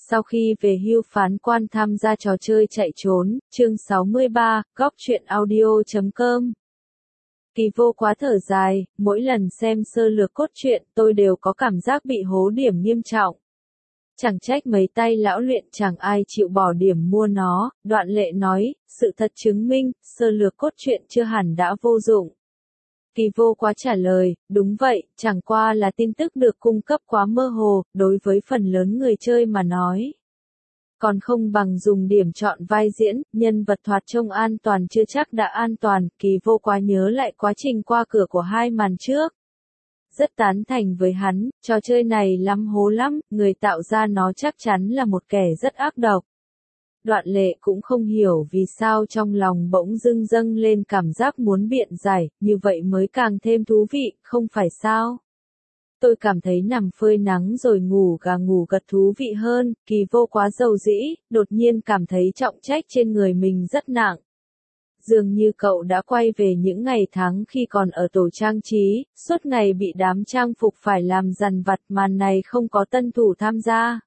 Sau khi về hưu phán quan tham gia trò chơi chạy trốn, chương 63, góc truyện audio.com. Kỳ Vô Quá thở dài, mỗi lần xem sơ lược cốt truyện tôi đều có cảm giác bị hố điểm nghiêm trọng. Chẳng trách mấy tay lão luyện chẳng ai chịu bỏ điểm mua nó, Đoạn Lệ nói, sự thật chứng minh, sơ lược cốt truyện chưa hẳn đã vô dụng. Kỳ Vô Quá trả lời, đúng vậy, chẳng qua là tin tức được cung cấp quá mơ hồ, đối với phần lớn người chơi mà nói. Còn không bằng dùng điểm chọn vai diễn, nhân vật thoạt trông an toàn chưa chắc đã an toàn, Kỳ Vô Quá nhớ lại quá trình qua cửa của hai màn trước. Rất tán thành với hắn, trò chơi này lắm hố lắm, người tạo ra nó chắc chắn là một kẻ rất ác độc. Đoạn Lệ cũng không hiểu vì sao trong lòng bỗng dưng dâng lên cảm giác muốn biện giải, như vậy mới càng thêm thú vị, không phải sao? Tôi cảm thấy nằm phơi nắng rồi ngủ gà ngủ gật thú vị hơn, Kỳ Vô Quá dầu dĩ, đột nhiên cảm thấy trọng trách trên người mình rất nặng. Dường như cậu đã quay về những ngày tháng khi còn ở tổ trang trí, suốt ngày bị đám trang phục phải làm dằn vặt, màn này không có tân thủ tham gia.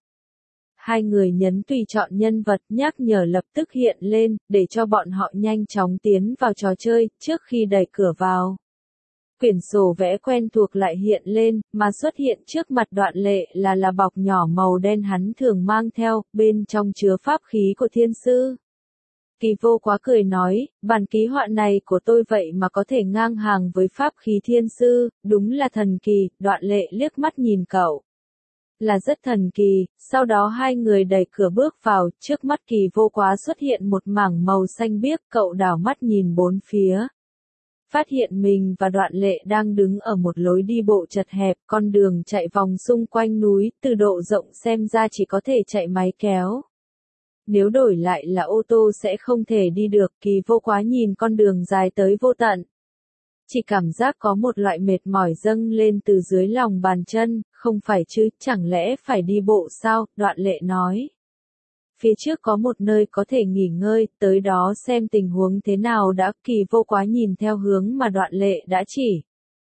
Hai người nhấn tùy chọn nhân vật, nhắc nhở lập tức hiện lên, để cho bọn họ nhanh chóng tiến vào trò chơi, trước khi đẩy cửa vào. Quyển sổ vẽ quen thuộc lại hiện lên, mà xuất hiện trước mặt Đoạn Lệ là bọc nhỏ màu đen hắn thường mang theo, bên trong chứa pháp khí của thiên sư. Kỳ Vô Quá cười nói, bản ký họa này của tôi vậy mà có thể ngang hàng với pháp khí thiên sư, đúng là thần kỳ. Đoạn Lệ liếc mắt nhìn cậu. Là rất thần kỳ, sau đó hai người đẩy cửa bước vào, trước mắt Kỳ Vô Quá xuất hiện một mảng màu xanh biếc, cậu đảo mắt nhìn bốn phía. Phát hiện mình và Đoạn Lệ đang đứng ở một lối đi bộ chật hẹp, con đường chạy vòng xung quanh núi, từ độ rộng xem ra chỉ có thể chạy máy kéo. Nếu đổi lại là ô tô sẽ không thể đi được, Kỳ Vô Quá nhìn con đường dài tới vô tận. Chỉ cảm giác có một loại mệt mỏi dâng lên từ dưới lòng bàn chân, không phải chứ, chẳng lẽ phải đi bộ sao, Đoạn Lệ nói. Phía trước có một nơi có thể nghỉ ngơi, tới đó xem tình huống thế nào đã. Kỳ Vô Quá nhìn theo hướng mà Đoạn Lệ đã chỉ.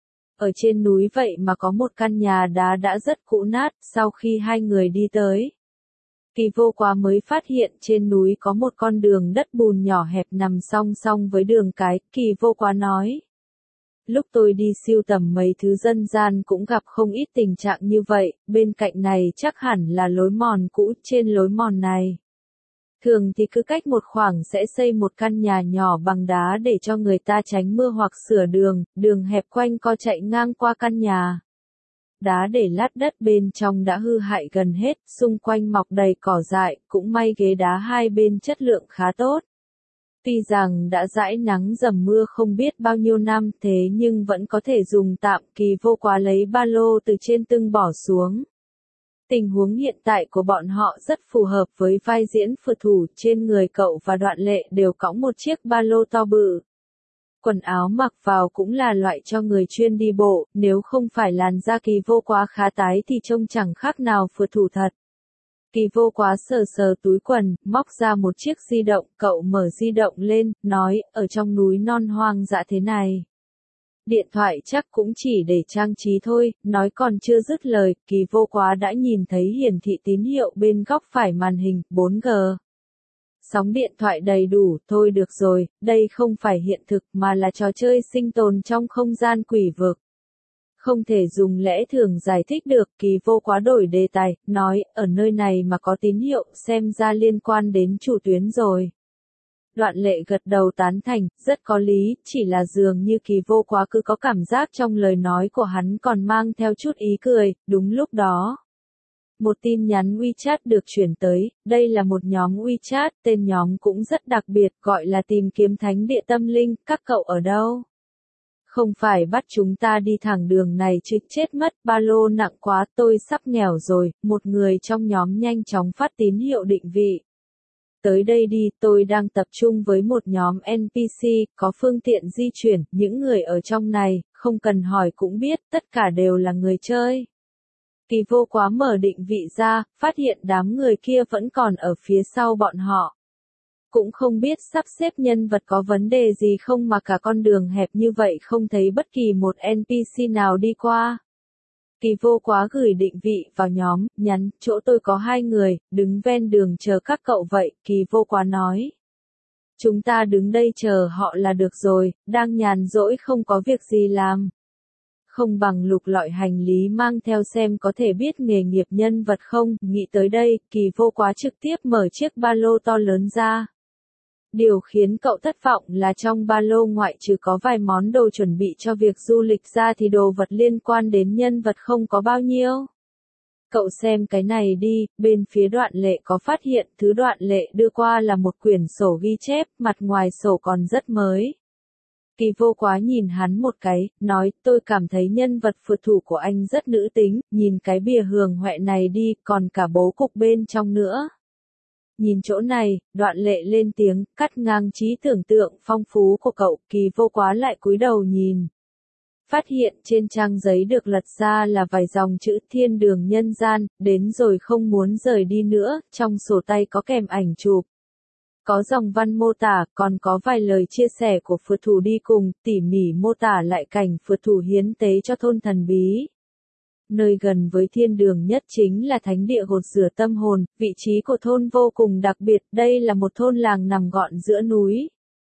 Ở trên núi vậy mà có một căn nhà đá đã rất cũ nát, sau khi hai người đi tới. Kỳ Vô Quá mới phát hiện trên núi có một con đường đất bùn nhỏ hẹp nằm song song với đường cái, Kỳ Vô Quá nói. Lúc tôi đi sưu tầm mấy thứ dân gian cũng gặp không ít tình trạng như vậy, bên cạnh này chắc hẳn là lối mòn cũ, trên lối mòn này. Thường thì cứ cách một khoảng sẽ xây một căn nhà nhỏ bằng đá để cho người ta tránh mưa hoặc sửa đường, đường hẹp quanh co chạy ngang qua căn nhà. Đá để lát đất bên trong đã hư hại gần hết, xung quanh mọc đầy cỏ dại, cũng may ghế đá hai bên chất lượng khá tốt. Tuy rằng đã dãi nắng dầm mưa không biết bao nhiêu năm thế nhưng vẫn có thể dùng tạm. Kỳ Vô Quá lấy ba lô từ trên tưng bỏ xuống. Tình huống hiện tại của bọn họ rất phù hợp với vai diễn phượt thủ, trên người cậu và Đoạn Lệ đều cõng một chiếc ba lô to bự. Quần áo mặc vào cũng là loại cho người chuyên đi bộ, nếu không phải làn da Kỳ Vô Quá khá tái thì trông chẳng khác nào phượt thủ thật. Kỳ Vô Quá sờ sờ túi quần, móc ra một chiếc di động, cậu mở di động lên, nói, ở trong núi non hoang dã thế này. Điện thoại chắc cũng chỉ để trang trí thôi, nói còn chưa dứt lời, Kỳ Vô Quá đã nhìn thấy hiển thị tín hiệu bên góc phải màn hình, 4G. Sóng điện thoại đầy đủ, thôi được rồi, đây không phải hiện thực mà là trò chơi sinh tồn trong không gian quỷ vực. Không thể dùng lẽ thường giải thích được, Kỳ Vô Quá đổi đề tài, nói, ở nơi này mà có tín hiệu, xem ra liên quan đến chủ tuyến rồi. Đoạn Lệ gật đầu tán thành, rất có lý, chỉ là dường như Kỳ Vô Quá cứ có cảm giác trong lời nói của hắn còn mang theo chút ý cười. Đúng lúc đó, một tin nhắn WeChat được chuyển tới, đây là một nhóm WeChat, tên nhóm cũng rất đặc biệt, gọi là tìm kiếm thánh địa tâm linh, các cậu ở đâu? Không phải bắt chúng ta đi thẳng đường này chứ, chết mất, ba lô nặng quá, tôi sắp nghèo rồi. Một người trong nhóm nhanh chóng phát tín hiệu định vị. Tới đây đi, tôi đang tập trung với một nhóm NPC, có phương tiện di chuyển, những người ở trong này, không cần hỏi cũng biết, tất cả đều là người chơi. Kỳ Vô Quá mở định vị ra, phát hiện đám người kia vẫn còn ở phía sau bọn họ. Cũng không biết sắp xếp nhân vật có vấn đề gì không mà cả con đường hẹp như vậy không thấy bất kỳ một NPC nào đi qua. Kỳ vô quá gửi định vị vào nhóm, nhắn, chỗ tôi có 2 người, đứng ven đường chờ các cậu vậy, Kỳ vô quá nói. Chúng ta đứng đây chờ họ là được rồi, đang nhàn rỗi không có việc gì làm. Không bằng lục lọi hành lý mang theo xem có thể biết nghề nghiệp nhân vật không, nghĩ tới đây, Kỳ vô quá trực tiếp mở chiếc ba lô to lớn ra. Điều khiến cậu thất vọng là trong ba lô ngoại trừ có vài món đồ chuẩn bị cho việc du lịch ra thì đồ vật liên quan đến nhân vật không có bao nhiêu. Cậu xem cái này đi, bên phía Đoạn Lệ có phát hiện thứ Đoạn Lệ đưa qua là một quyển sổ ghi chép, mặt ngoài sổ còn rất mới. Kỳ vô quá nhìn hắn một cái, nói, tôi cảm thấy nhân vật phượt thủ của anh rất nữ tính, nhìn cái bìa hường hoẹ này đi, còn cả bố cục bên trong nữa. Nhìn chỗ này, Đoạn Lệ lên tiếng, cắt ngang trí tưởng tượng phong phú của cậu, Kỳ vô quá lại cúi đầu nhìn. Phát hiện trên trang giấy được lật ra là vài dòng chữ thiên đường nhân gian, đến rồi không muốn rời đi nữa, trong sổ tay có kèm ảnh chụp. Có dòng văn mô tả, còn có vài lời chia sẻ của phượt thủ đi cùng, tỉ mỉ mô tả lại cảnh phượt thủ hiến tế cho thôn thần bí. Nơi gần với thiên đường nhất chính là thánh địa gột rửa tâm hồn, vị trí của thôn vô cùng đặc biệt, đây là một thôn làng nằm gọn giữa núi.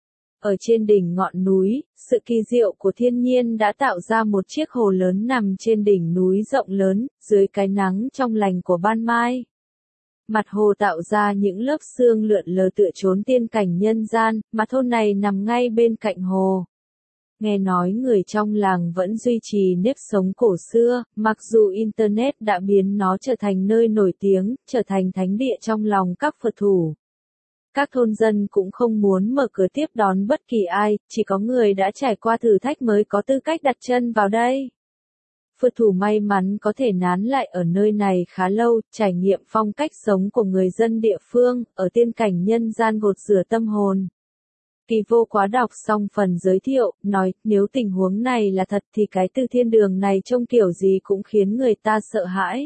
Ở trên đỉnh ngọn núi, sự kỳ diệu của thiên nhiên đã tạo ra một chiếc hồ lớn nằm trên đỉnh núi rộng lớn, dưới cái nắng trong lành của ban mai. Mặt hồ tạo ra những lớp sương lượn lờ tựa trốn tiên cảnh nhân gian, mà thôn này nằm ngay bên cạnh hồ. Nghe nói người trong làng vẫn duy trì nếp sống cổ xưa, mặc dù Internet đã biến nó trở thành nơi nổi tiếng, trở thành thánh địa trong lòng các phượt thủ. Các thôn dân cũng không muốn mở cửa tiếp đón bất kỳ ai, chỉ có người đã trải qua thử thách mới có tư cách đặt chân vào đây. Phượt thủ may mắn có thể nán lại ở nơi này khá lâu, trải nghiệm phong cách sống của người dân địa phương, ở tiên cảnh nhân gian gột rửa tâm hồn. Kỳ vô quá đọc xong phần giới thiệu, nói, nếu tình huống này là thật thì cái từ thiên đường này trông kiểu gì cũng khiến người ta sợ hãi.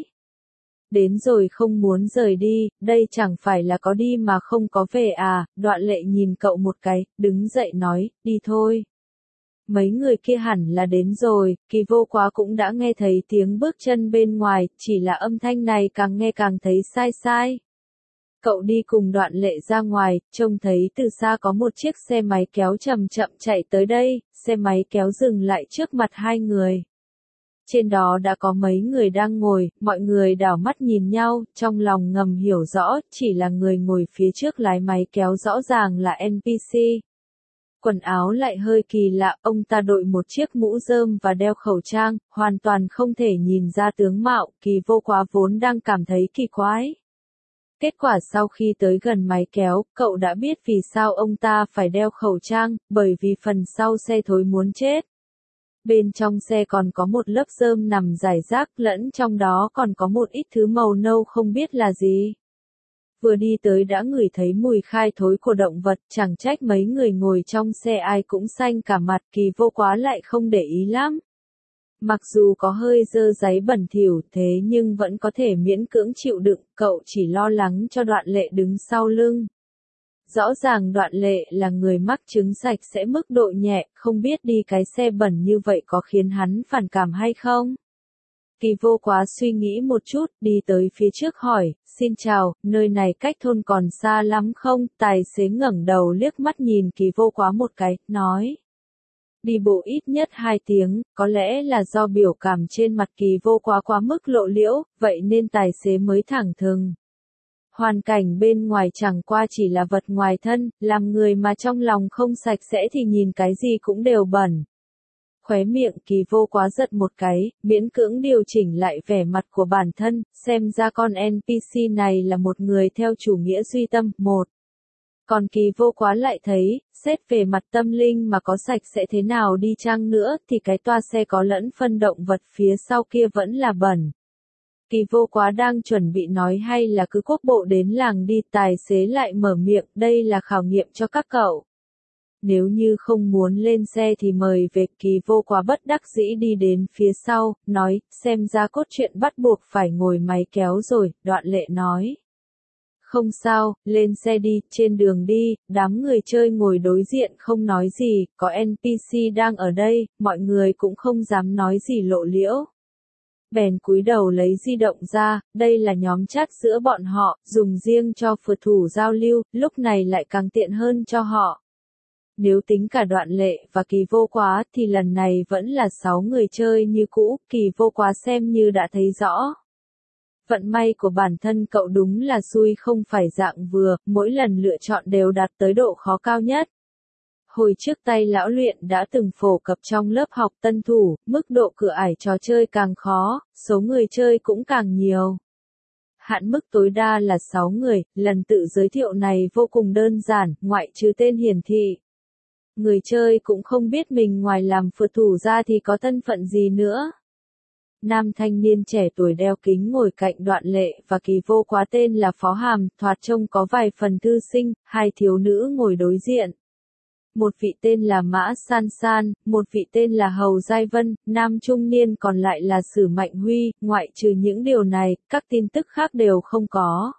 Đến rồi không muốn rời đi, đây chẳng phải là có đi mà không có về à, Đoạn Lệ nhìn cậu một cái, đứng dậy nói, đi thôi. Mấy người kia hẳn là đến rồi, Kỳ vô quá cũng đã nghe thấy tiếng bước chân bên ngoài, chỉ là âm thanh này càng nghe càng thấy sai sai. Cậu đi cùng Đoạn Lệ ra ngoài, trông thấy từ xa có một chiếc xe máy kéo chậm chậm chạy tới đây, xe máy kéo dừng lại trước mặt hai người. Trên đó đã có mấy người đang ngồi, mọi người đảo mắt nhìn nhau, trong lòng ngầm hiểu rõ, chỉ là người ngồi phía trước lái máy kéo rõ ràng là NPC. Quần áo lại hơi kỳ lạ, ông ta đội một chiếc mũ rơm và đeo khẩu trang, hoàn toàn không thể nhìn ra tướng mạo, Kỳ vô quá vốn đang cảm thấy kỳ quái. Kết quả sau khi tới gần máy kéo, cậu đã biết vì sao ông ta phải đeo khẩu trang, bởi vì phần sau xe thối muốn chết. Bên trong xe còn có một lớp rơm nằm rải rác, lẫn trong đó còn có một ít thứ màu nâu không biết là gì. Vừa đi tới đã ngửi thấy mùi khai thối của động vật, chẳng trách mấy người ngồi trong xe ai cũng xanh cả mặt, Kỳ vô quá lại không để ý lắm. Mặc dù có hơi dơ dáy bẩn thỉu thế nhưng vẫn có thể miễn cưỡng chịu đựng, cậu chỉ lo lắng cho Đoạn Lệ đứng sau lưng. Rõ ràng Đoạn Lệ là người mắc chứng sạch sẽ mức độ nhẹ, không biết đi cái xe bẩn như vậy có khiến hắn phản cảm hay không? Kỳ vô quá suy nghĩ một chút, đi tới phía trước hỏi, xin chào, nơi này cách thôn còn xa lắm không? Tài xế ngẩng đầu liếc mắt nhìn Kỳ vô quá một cái, nói. Đi bộ ít nhất 2 tiếng, có lẽ là do biểu cảm trên mặt Kỳ vô quá quá mức lộ liễu, vậy nên tài xế mới thẳng thừng. Hoàn cảnh bên ngoài chẳng qua chỉ là vật ngoài thân, làm người mà trong lòng không sạch sẽ thì nhìn cái gì cũng đều bẩn. Khóe miệng Kỳ vô quá giật một cái, miễn cưỡng điều chỉnh lại vẻ mặt của bản thân, xem ra con NPC này là một người theo chủ nghĩa duy tâm, một. Còn Kỳ vô quá lại thấy, xét về mặt tâm linh mà có sạch sẽ thế nào đi chăng nữa thì cái toa xe có lẫn phân động vật phía sau kia vẫn là bẩn. Kỳ vô quá đang chuẩn bị nói hay là cứ quốc bộ đến làng đi, tài xế lại mở miệng, đây là khảo nghiệm cho các cậu. Nếu như không muốn lên xe thì mời về, Kỳ vô quá bất đắc dĩ đi đến phía sau, nói, xem ra cốt truyện bắt buộc phải ngồi máy kéo rồi, Đoạn Lệ nói. Không sao, lên xe đi, trên đường đi, đám người chơi ngồi đối diện không nói gì, có NPC đang ở đây, mọi người cũng không dám nói gì lộ liễu. bèn cúi đầu lấy di động ra, đây là nhóm chat giữa bọn họ, dùng riêng cho phượt thủ giao lưu, lúc này lại càng tiện hơn cho họ. Nếu tính cả Đoạn Lệ và Kỳ Vô Quá thì lần này vẫn là 6 người chơi như cũ, Kỳ Vô Quá xem như đã thấy rõ. Vận may của bản thân cậu đúng là xui không phải dạng vừa, mỗi lần lựa chọn đều đạt tới độ khó cao nhất. Hồi trước tay lão luyện đã từng phổ cập trong lớp học tân thủ, mức độ cửa ải trò chơi càng khó, số người chơi cũng càng nhiều. Hạn mức tối đa là 6 người, lần tự giới thiệu này vô cùng đơn giản, ngoại trừ tên hiển thị. Người chơi cũng không biết mình ngoài làm phượt thủ ra thì có thân phận gì nữa. Nam thanh niên trẻ tuổi đeo kính ngồi cạnh Đoạn Lệ và Kỳ Vô Quá tên là Phó Hàm, thoạt trông có vài phần thư sinh, hai thiếu nữ ngồi đối diện. Một vị tên là Mã San San, một vị tên là Hầu Giai Vân, nam trung niên còn lại là Sử Mạnh Huy, ngoại trừ những điều này, các tin tức khác đều không có.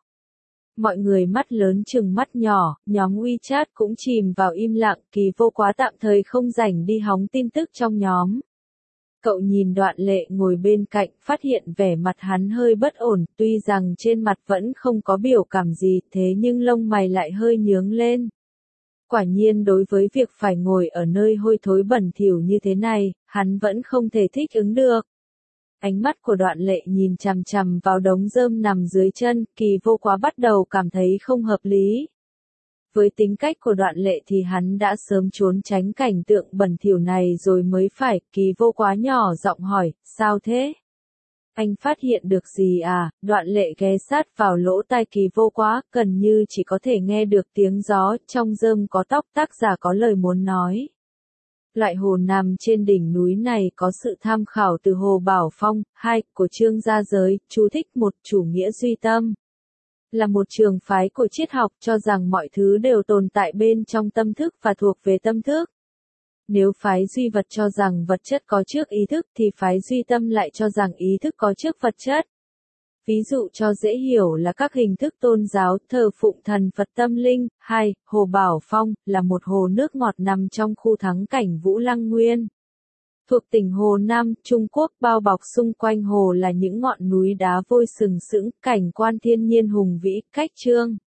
Mọi người mắt lớn chừng mắt nhỏ, nhóm WeChat cũng chìm vào im lặng, Kỳ Vô Quá tạm thời không rảnh đi hóng tin tức trong nhóm. Cậu nhìn Đoạn Lệ ngồi bên cạnh, phát hiện vẻ mặt hắn hơi bất ổn, tuy rằng trên mặt vẫn không có biểu cảm gì, thế nhưng lông mày lại hơi nhướng lên. Quả nhiên đối với việc phải ngồi ở nơi hôi thối bẩn thỉu như thế này, hắn vẫn không thể thích ứng được. Ánh mắt của Đoạn Lệ nhìn chằm chằm vào đống rơm nằm dưới chân, Kỳ Vô Quá bắt đầu cảm thấy không hợp lý. Với tính cách của Đoạn Lệ thì hắn đã sớm trốn tránh cảnh tượng bẩn thỉu này rồi mới phải, Kỳ Vô Quá nhỏ giọng hỏi, sao thế? Anh phát hiện được gì à? Đoạn Lệ ghé sát vào lỗ tai Kỳ Vô Quá, gần như chỉ có thể nghe được tiếng gió, trong rơm có tóc, tác giả có lời muốn nói. Loại hồ nằm trên đỉnh núi này có sự tham khảo từ Hồ Bảo Phong, 2, của Trương Gia Giới, chú thích 1, chủ nghĩa duy tâm. Là một trường phái của triết học cho rằng mọi thứ đều tồn tại bên trong tâm thức và thuộc về tâm thức. Nếu phái duy vật cho rằng vật chất có trước ý thức thì phái duy tâm lại cho rằng ý thức có trước vật chất. Ví dụ cho dễ hiểu là các hình thức tôn giáo thờ phụng thần Phật tâm linh. 2. Hồ Bảo Phong là một hồ nước ngọt nằm trong khu thắng cảnh Vũ Lăng Nguyên. Thuộc tỉnh Hồ Nam, Trung Quốc, bao bọc xung quanh hồ là những ngọn núi đá vôi sừng sững, cảnh quan thiên nhiên hùng vĩ, cách trương.